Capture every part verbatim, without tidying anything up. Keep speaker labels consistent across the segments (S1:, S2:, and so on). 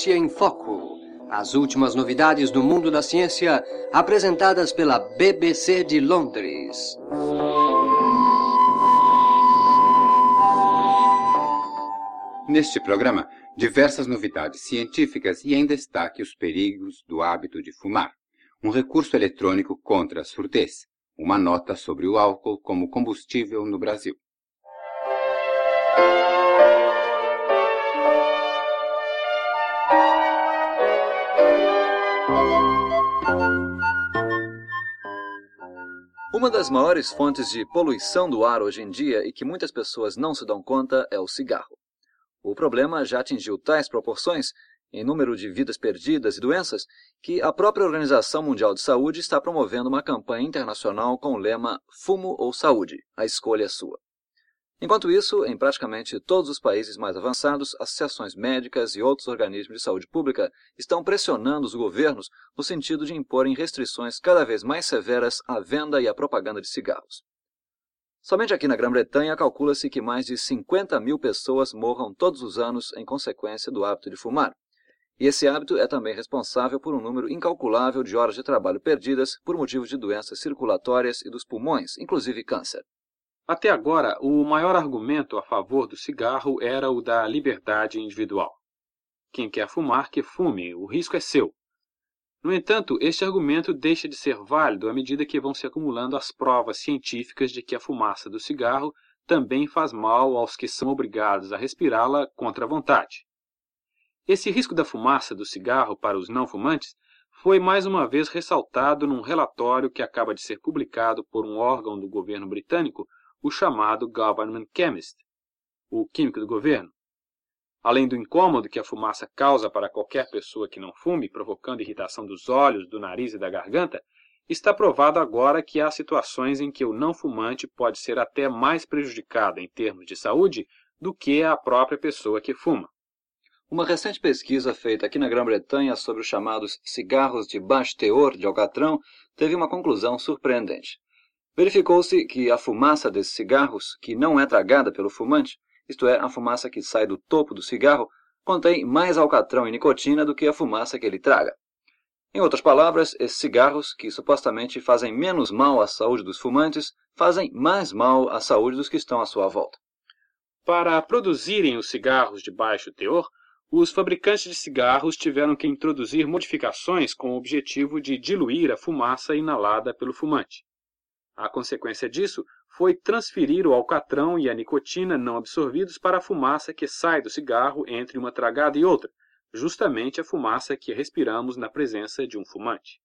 S1: Ciência em Foco. As últimas novidades do mundo da ciência, apresentadas pela B B C de Londres.
S2: Neste programa, diversas novidades científicas e em destaque os perigos do hábito de fumar. Um recurso eletrônico contra a surdez. Uma nota sobre o álcool como combustível no Brasil.
S3: Uma das maiores fontes de poluição do ar hoje em dia e que muitas pessoas não se dão conta é o cigarro. O problema já atingiu tais proporções em número de vidas perdidas e doenças que a própria Organização Mundial de Saúde está promovendo uma campanha internacional com o lema Fumo ou Saúde, a escolha é sua. Enquanto isso, em praticamente todos os países mais avançados, associações médicas e outros organismos de saúde pública estão pressionando os governos no sentido de imporem restrições cada vez mais severas à venda e à propaganda de cigarros. Somente aqui na Grã-Bretanha calcula-se que mais de cinquenta mil pessoas morram todos os anos em consequência do hábito de fumar. E esse hábito é também responsável por um número incalculável de horas de trabalho perdidas por motivos de doenças circulatórias e dos pulmões, inclusive câncer.
S4: Até agora, o maior argumento a favor do cigarro era o da liberdade individual. Quem quer fumar, que fume, o risco é seu. No entanto, este argumento deixa de ser válido à medida que vão se acumulando as provas científicas de que a fumaça do cigarro também faz mal aos que são obrigados a respirá-la contra a vontade. Esse risco da fumaça do cigarro para os não fumantes foi mais uma vez ressaltado num relatório que acaba de ser publicado por um órgão do governo britânico, o chamado Government Chemist, o químico do governo. Além do incômodo que a fumaça causa para qualquer pessoa que não fume, provocando irritação dos olhos, do nariz e da garganta, está provado agora que há situações em que o não fumante pode ser até mais prejudicado em termos de saúde do que a própria pessoa que fuma.
S3: Uma recente pesquisa feita aqui na Grã-Bretanha sobre os chamados cigarros de baixo teor de alcatrão teve uma conclusão surpreendente. Verificou-se que a fumaça desses cigarros, que não é tragada pelo fumante, isto é, a fumaça que sai do topo do cigarro, contém mais alcatrão e nicotina do que a fumaça que ele traga. Em outras palavras, esses cigarros, que supostamente fazem menos mal à saúde dos fumantes, fazem mais mal à saúde dos que estão à sua volta.
S4: Para produzirem os cigarros de baixo teor, os fabricantes de cigarros tiveram que introduzir modificações com o objetivo de diluir a fumaça inalada pelo fumante. A consequência disso foi transferir o alcatrão e a nicotina não absorvidos para a fumaça que sai do cigarro entre uma tragada e outra, justamente a fumaça que respiramos na presença de um fumante.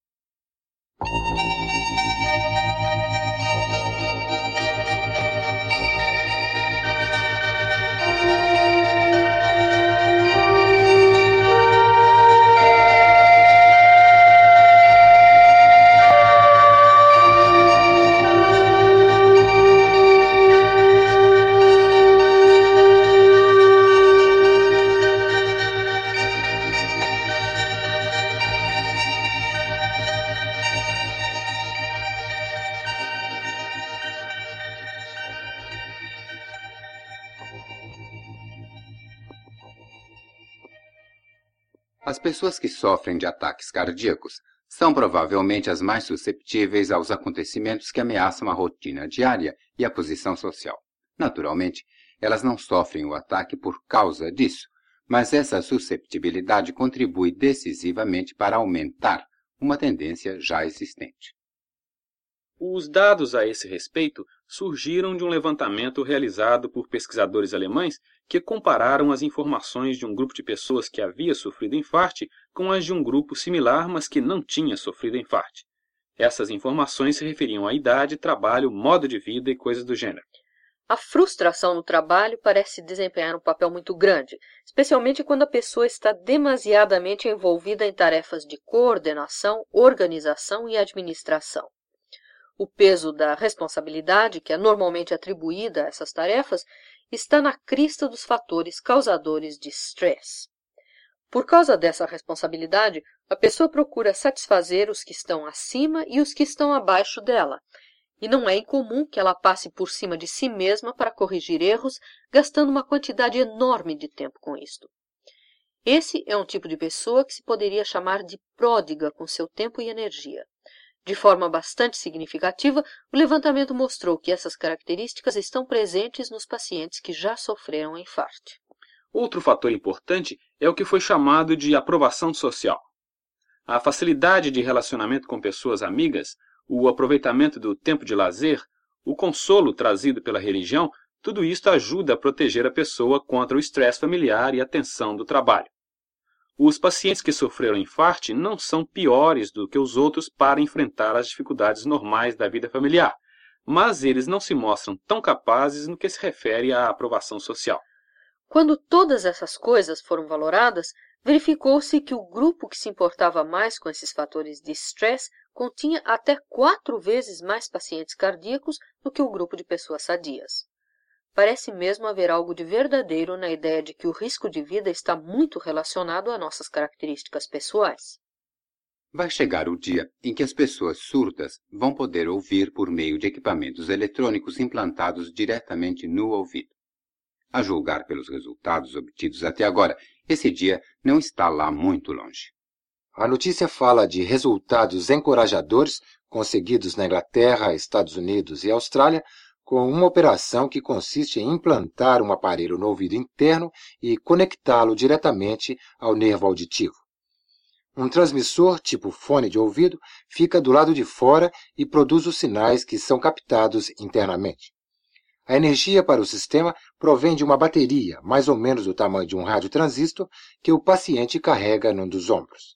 S2: As pessoas que sofrem de ataques cardíacos são provavelmente as mais susceptíveis aos acontecimentos que ameaçam a rotina diária e a posição social. Naturalmente, elas não sofrem o ataque por causa disso, mas essa susceptibilidade contribui decisivamente para aumentar uma tendência já existente.
S4: Os dados a esse respeito surgiram de um levantamento realizado por pesquisadores alemães que compararam as informações de um grupo de pessoas que havia sofrido infarte com as de um grupo similar, mas que não tinha sofrido infarte. Essas informações se referiam à idade, trabalho, modo de vida e coisas do gênero.
S5: A frustração no trabalho parece desempenhar um papel muito grande, especialmente quando a pessoa está demasiadamente envolvida em tarefas de coordenação, organização e administração. O peso da responsabilidade, que é normalmente atribuída a essas tarefas, está na crista dos fatores causadores de stress. Por causa dessa responsabilidade, a pessoa procura satisfazer os que estão acima e os que estão abaixo dela, e não é incomum que ela passe por cima de si mesma para corrigir erros, gastando uma quantidade enorme de tempo com isto. Esse é um tipo de pessoa que se poderia chamar de pródiga com seu tempo e energia. De forma bastante significativa, o levantamento mostrou que essas características estão presentes nos pacientes que já sofreram infarto.
S4: Outro fator importante é o que foi chamado de aprovação social. A facilidade de relacionamento com pessoas amigas, o aproveitamento do tempo de lazer, o consolo trazido pela religião, tudo isso ajuda a proteger a pessoa contra o estresse familiar e a tensão do trabalho. Os pacientes que sofreram infarto não são piores do que os outros para enfrentar as dificuldades normais da vida familiar, mas eles não se mostram tão capazes no que se refere à aprovação social.
S5: Quando todas essas coisas foram valoradas, verificou-se que o grupo que se importava mais com esses fatores de estresse continha até quatro vezes mais pacientes cardíacos do que o grupo de pessoas sadias. Parece mesmo haver algo de verdadeiro na ideia de que o risco de vida está muito relacionado a nossas características pessoais.
S2: Vai chegar o dia em que as pessoas surdas vão poder ouvir por meio de equipamentos eletrônicos implantados diretamente no ouvido. A julgar pelos resultados obtidos até agora, esse dia não está lá muito longe.
S6: A notícia fala de resultados encorajadores conseguidos na Inglaterra, Estados Unidos e Austrália, com uma operação que consiste em implantar um aparelho no ouvido interno e conectá-lo diretamente ao nervo auditivo. Um transmissor tipo fone de ouvido fica do lado de fora e produz os sinais que são captados internamente. A energia para o sistema provém de uma bateria, mais ou menos do tamanho de um radiotransistor, que o paciente carrega num dos ombros.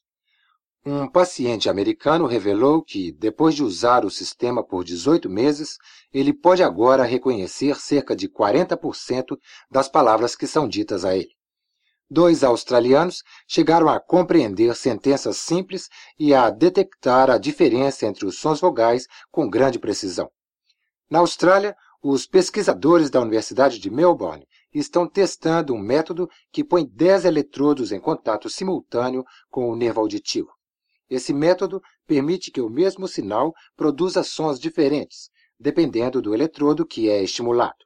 S6: Um paciente americano revelou que, depois de usar o sistema por dezoito meses, ele pode agora reconhecer cerca de quarenta por cento das palavras que são ditas a ele. Dois australianos chegaram a compreender sentenças simples e a detectar a diferença entre os sons vogais com grande precisão. Na Austrália, os pesquisadores da Universidade de Melbourne estão testando um método que põe dez eletrodos em contato simultâneo com o nervo auditivo. Esse método permite que o mesmo sinal produza sons diferentes, dependendo do eletrodo que é estimulado.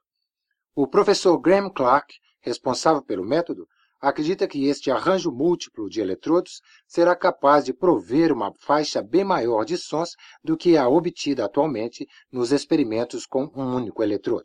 S6: O professor Graham Clark, responsável pelo método, acredita que este arranjo múltiplo de eletrodos será capaz de prover uma faixa bem maior de sons do que a obtida atualmente nos experimentos com um único eletrodo.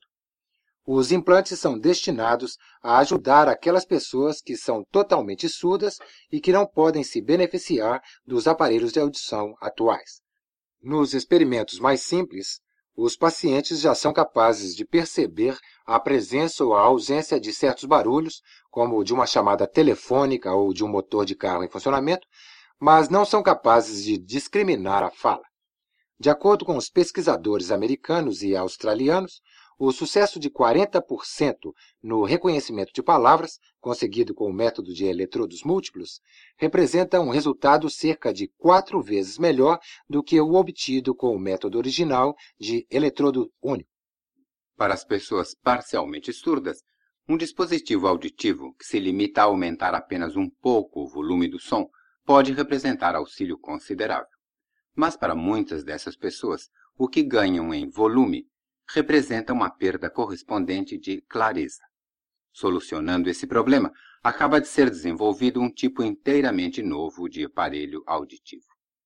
S6: Os implantes são destinados a ajudar aquelas pessoas que são totalmente surdas e que não podem se beneficiar dos aparelhos de audição atuais. Nos experimentos mais simples, os pacientes já são capazes de perceber a presença ou a ausência de certos barulhos, como de uma chamada telefônica ou de um motor de carro em funcionamento, mas não são capazes de discriminar a fala. De acordo com os pesquisadores americanos e australianos, o sucesso de quarenta por cento no reconhecimento de palavras, conseguido com o método de eletrodos múltiplos, representa um resultado cerca de quatro vezes melhor do que o obtido com o método original de eletrodo único.
S2: Para as pessoas parcialmente surdas, um dispositivo auditivo que se limita a aumentar apenas um pouco o volume do som pode representar auxílio considerável. Mas para muitas dessas pessoas, o que ganham em volume representa uma perda correspondente de clareza. Solucionando esse problema, acaba de ser desenvolvido um tipo inteiramente novo de aparelho auditivo.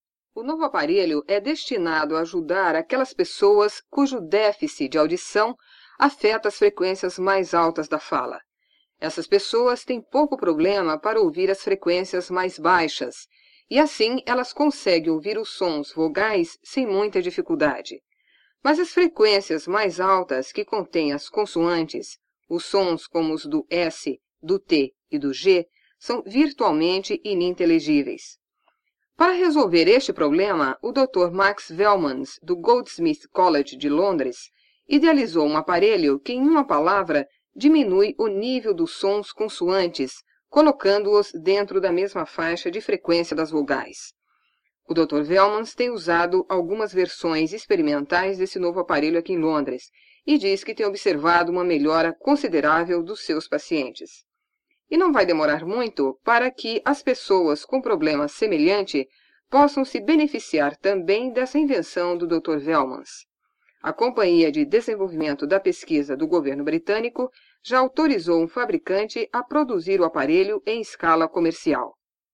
S7: O novo aparelho é destinado a ajudar aquelas pessoas cujo déficit de audição afeta as frequências mais altas da fala. Essas pessoas têm pouco problema para ouvir as frequências mais baixas, e assim elas conseguem ouvir os sons vogais sem muita dificuldade. Mas as frequências mais altas que contêm as consoantes, os sons como os do S, do T e do G, são virtualmente ininteligíveis. Para resolver este problema, o doutor Max Velmans, do Goldsmith College de Londres, idealizou um aparelho que, em uma palavra, diminui o nível dos sons consoantes, colocando-os dentro da mesma faixa de frequência das vogais. O doutor Velmans tem usado algumas versões experimentais desse novo aparelho aqui em Londres e diz que tem observado uma melhora considerável dos seus pacientes. E não vai demorar muito para que as pessoas com problema semelhante possam se beneficiar também dessa invenção do doutor Velmans. A Companhia de Desenvolvimento da Pesquisa do governo britânico já autorizou um fabricante a produzir o aparelho em escala comercial.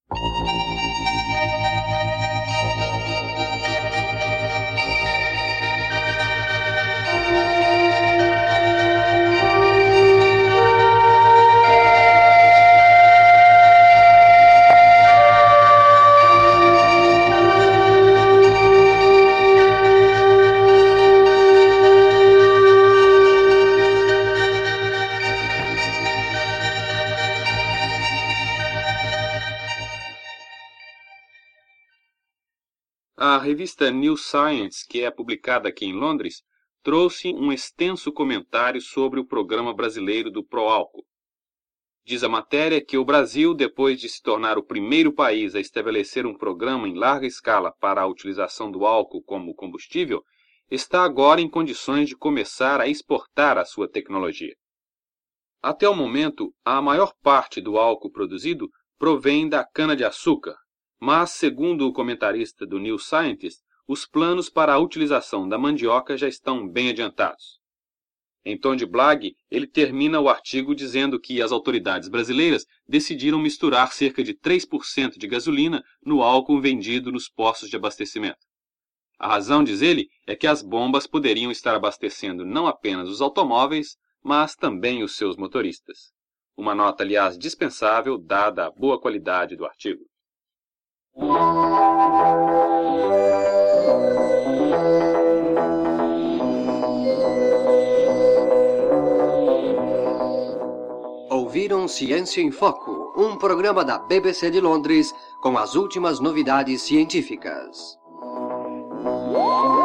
S4: A revista New Science, que é publicada aqui em Londres, trouxe um extenso comentário sobre o programa brasileiro do pró-álcool. Diz a matéria que o Brasil, depois de se tornar o primeiro país a estabelecer um programa em larga escala para a utilização do álcool como combustível, está agora em condições de começar a exportar a sua tecnologia. Até o momento, a maior parte do álcool produzido provém da cana-de-açúcar, mas, segundo o comentarista do New Scientist, os planos para a utilização da mandioca já estão bem adiantados. Em tom de blague, ele termina o artigo dizendo que as autoridades brasileiras decidiram misturar cerca de três por cento de gasolina no álcool vendido nos postos de abastecimento. A razão, diz ele, é que as bombas poderiam estar abastecendo não apenas os automóveis, mas também os seus motoristas. Uma nota, aliás, dispensável, dada a boa qualidade do artigo.
S1: Ouviram Ciência em Foco, um programa da B B C de Londres com as últimas novidades científicas.